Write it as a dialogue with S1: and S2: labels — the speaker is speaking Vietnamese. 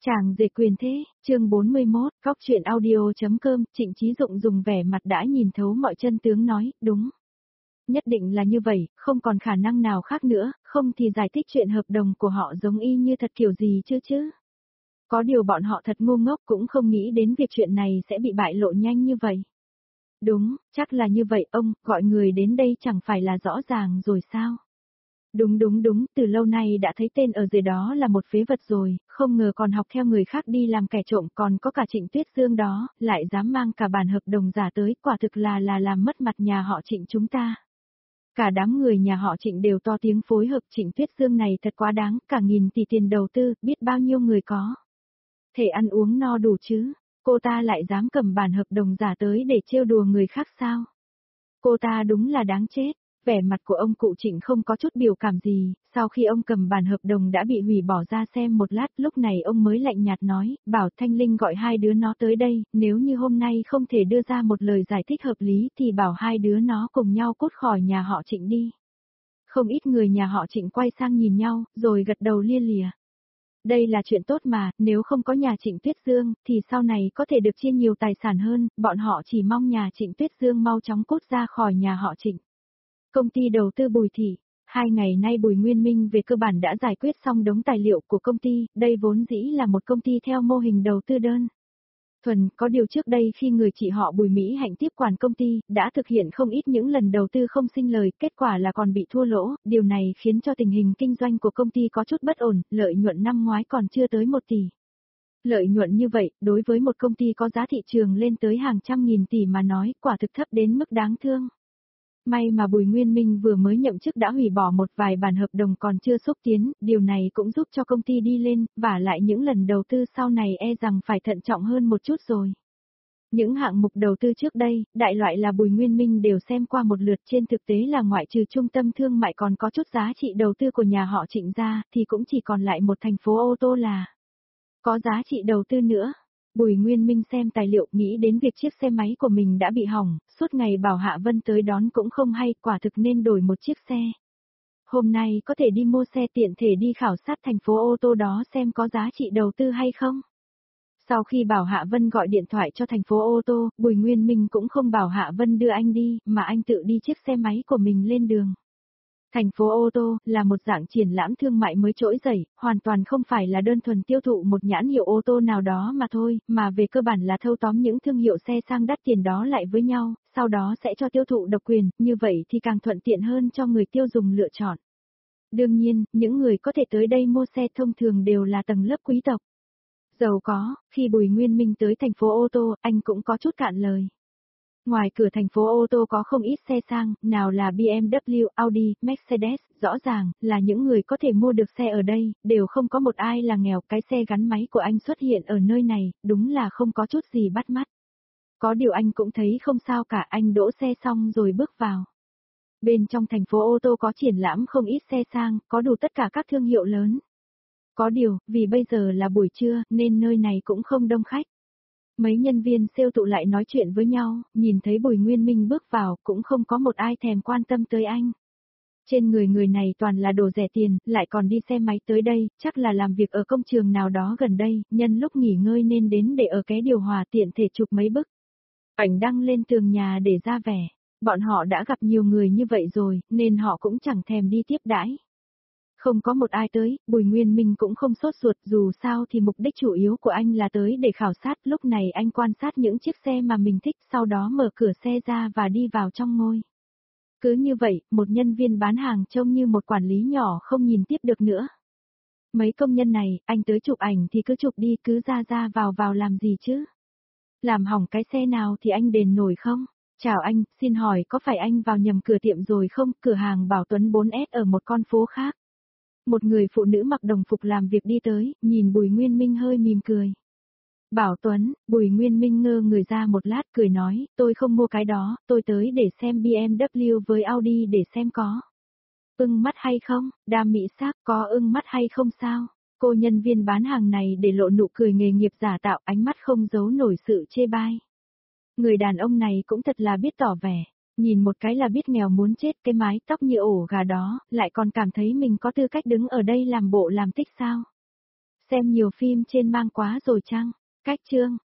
S1: Chàng rể quyền thế, chương 41, góc chuyện audio.com, Trịnh Chí Dụng dùng vẻ mặt đã nhìn thấu mọi chân tướng nói, đúng. Nhất định là như vậy, không còn khả năng nào khác nữa, không thì giải thích chuyện hợp đồng của họ giống y như thật kiểu gì chứ. Có điều bọn họ thật ngu ngốc cũng không nghĩ đến việc chuyện này sẽ bị bại lộ nhanh như vậy. Đúng, chắc là như vậy ông, gọi người đến đây chẳng phải là rõ ràng rồi sao? Đúng, từ lâu nay đã thấy tên ở dưới đó là một phế vật rồi, không ngờ còn học theo người khác đi làm kẻ trộm, còn có cả Trịnh Tuyết Dương đó, lại dám mang cả bản hợp đồng giả tới, quả thực là làm mất mặt nhà họ Trịnh chúng ta. Cả đám người nhà họ Trịnh đều to tiếng phối hợp, Trịnh Tuyết Dương này thật quá đáng, cả nghìn tỷ tiền đầu tư, biết bao nhiêu người có thể ăn uống no đủ chứ, cô ta lại dám cầm bản hợp đồng giả tới để trêu đùa người khác sao? Cô ta đúng là đáng chết. Vẻ mặt của ông cụ Trịnh không có chút biểu cảm gì, sau khi ông cầm bản hợp đồng đã bị hủy bỏ ra xem một lát, lúc này ông mới lạnh nhạt nói, bảo Thanh Linh gọi hai đứa nó tới đây, nếu như hôm nay không thể đưa ra một lời giải thích hợp lý thì bảo hai đứa nó cùng nhau cút khỏi nhà họ Trịnh đi. Không ít người nhà họ Trịnh quay sang nhìn nhau, rồi gật đầu lia lịa. Đây là chuyện tốt mà, nếu không có nhà Trịnh Tuyết Dương, thì sau này có thể được chia nhiều tài sản hơn, bọn họ chỉ mong nhà Trịnh Tuyết Dương mau chóng cút ra khỏi nhà họ Trịnh. Công ty đầu tư Bùi Thị, 2 ngày nay Bùi Nguyên Minh về cơ bản đã giải quyết xong đống tài liệu của công ty, đây vốn dĩ là một công ty theo mô hình đầu tư đơn thuần, có điều trước đây khi người chị họ Bùi Mỹ Hạnh tiếp quản công ty, đã thực hiện không ít những lần đầu tư không sinh lời, kết quả là còn bị thua lỗ, điều này khiến cho tình hình kinh doanh của công ty có chút bất ổn, lợi nhuận năm ngoái còn chưa tới 1 tỷ. Lợi nhuận như vậy, đối với một công ty có giá thị trường lên tới hàng trăm nghìn tỷ mà nói, quả thực thấp đến mức đáng thương. May mà Bùi Nguyên Minh vừa mới nhậm chức đã hủy bỏ một vài bản hợp đồng còn chưa xúc tiến, điều này cũng giúp cho công ty đi lên, và lại những lần đầu tư sau này e rằng phải thận trọng hơn một chút rồi. Những hạng mục đầu tư trước đây, đại loại là Bùi Nguyên Minh đều xem qua một lượt, trên thực tế là ngoại trừ trung tâm thương mại còn có chút giá trị đầu tư của nhà họ Trịnh ra, thì cũng chỉ còn lại một thành phố ô tô là có giá trị đầu tư nữa. Bùi Nguyên Minh xem tài liệu nghĩ đến việc chiếc xe máy của mình đã bị hỏng, suốt ngày bảo Hạ Vân tới đón cũng không hay, quả thực nên đổi một chiếc xe. Hôm nay có thể đi mua xe tiện thể đi khảo sát thành phố ô tô đó xem có giá trị đầu tư hay không. Sau khi bảo Hạ Vân gọi điện thoại cho thành phố ô tô, Bùi Nguyên Minh cũng không bảo Hạ Vân đưa anh đi, mà anh tự đi chiếc xe máy của mình lên đường. Thành phố ô tô là một dạng triển lãm thương mại mới trỗi dậy, hoàn toàn không phải là đơn thuần tiêu thụ một nhãn hiệu ô tô nào đó mà thôi, mà về cơ bản là thâu tóm những thương hiệu xe sang đắt tiền đó lại với nhau, sau đó sẽ cho tiêu thụ độc quyền, như vậy thì càng thuận tiện hơn cho người tiêu dùng lựa chọn. Đương nhiên, những người có thể tới đây mua xe thông thường đều là tầng lớp quý tộc giàu có. Khi Bùi Nguyên Minh tới thành phố ô tô, anh cũng có chút cạn lời. Ngoài cửa thành phố ô tô có không ít xe sang, nào là BMW, Audi, Mercedes, rõ ràng là những người có thể mua được xe ở đây, đều không có một ai là nghèo. Cái xe gắn máy của anh xuất hiện ở nơi này, đúng là không có chút gì bắt mắt. Có điều anh cũng thấy không sao cả, anh đỗ xe xong rồi bước vào. Bên trong thành phố ô tô có triển lãm không ít xe sang, có đủ tất cả các thương hiệu lớn. Có điều, vì bây giờ là buổi trưa, nên nơi này cũng không đông khách. Mấy nhân viên sale tụ lại nói chuyện với nhau, nhìn thấy Bùi Nguyên Minh bước vào, cũng không có một ai thèm quan tâm tới anh. Trên người này toàn là đồ rẻ tiền, lại còn đi xe máy tới đây, chắc là làm việc ở công trường nào đó gần đây, nhân lúc nghỉ ngơi nên đến để ở cái điều hòa tiện thể chụp mấy bức ảnh đăng lên tường nhà để ra vẻ. Bọn họ đã gặp nhiều người như vậy rồi, nên họ cũng chẳng thèm đi tiếp đãi. Không có một ai tới, Bùi Nguyên Minh cũng không sốt ruột, dù sao thì mục đích chủ yếu của anh là tới để khảo sát, lúc này anh quan sát những chiếc xe mà mình thích, sau đó mở cửa xe ra và đi vào trong ngôi. Cứ như vậy, một nhân viên bán hàng trông như một quản lý nhỏ không nhìn tiếp được nữa. Mấy công nhân này, anh tới chụp ảnh thì cứ chụp đi, cứ ra vào làm gì chứ? Làm hỏng cái xe nào thì anh đền nổi không? Chào anh, xin hỏi có phải anh vào nhầm cửa tiệm rồi không? Cửa hàng Bảo Tuấn 4S ở một con phố khác. Một người phụ nữ mặc đồng phục làm việc đi tới, nhìn Bùi Nguyên Minh hơi mỉm cười. Bảo Tuấn, Bùi Nguyên Minh ngơ người ra một lát cười nói, tôi không mua cái đó, tôi tới để xem BMW với Audi để xem có ưng mắt hay không, đam mỹ sắc có ưng mắt hay không sao. Cô nhân viên bán hàng này để lộ nụ cười nghề nghiệp giả tạo, ánh mắt không giấu nổi sự chê bai. Người đàn ông này cũng thật là biết tỏ vẻ. Nhìn một cái là biết nghèo muốn chết, cái mái tóc như ổ gà đó, lại còn cảm thấy mình có tư cách đứng ở đây làm bộ làm tích sao. Xem nhiều phim trên mang quá rồi chăng? Cách chương